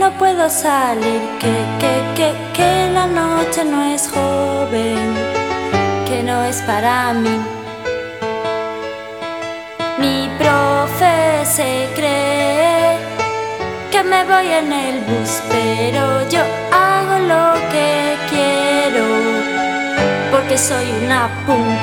no puedo salir, que la noche no es joven, que no es para mí. Mi profe se cree que me voy en el bus, pero yo hago lo que quiero, porque soy una punk.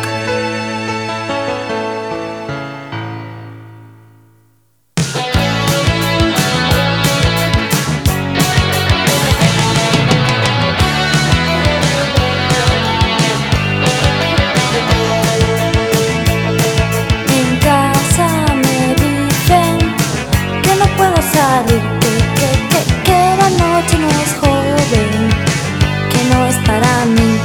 Que la noche no es joven, que no es para mí.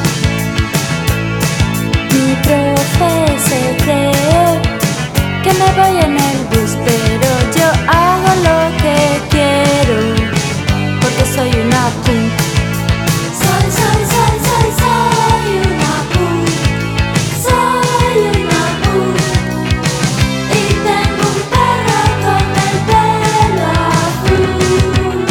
Mi profe se cree que me voy en el bus, pero yo hago lo que quiero, porque soy una punk. Soy una punk. Soy una punk. Y tengo un perro con el pelo azul.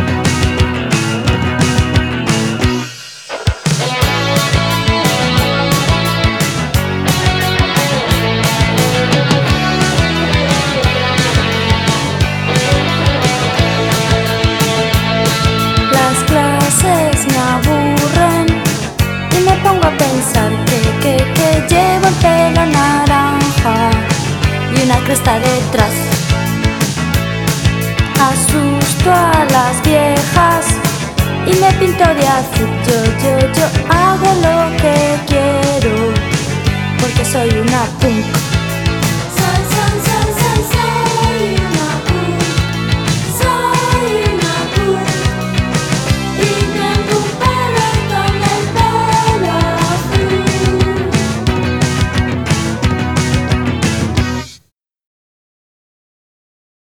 Las clases me aburren y me pongo a pensar que llevo el pelo naranja y una cresta detrás. Asusto a las viejas y me pinto de azul. Yo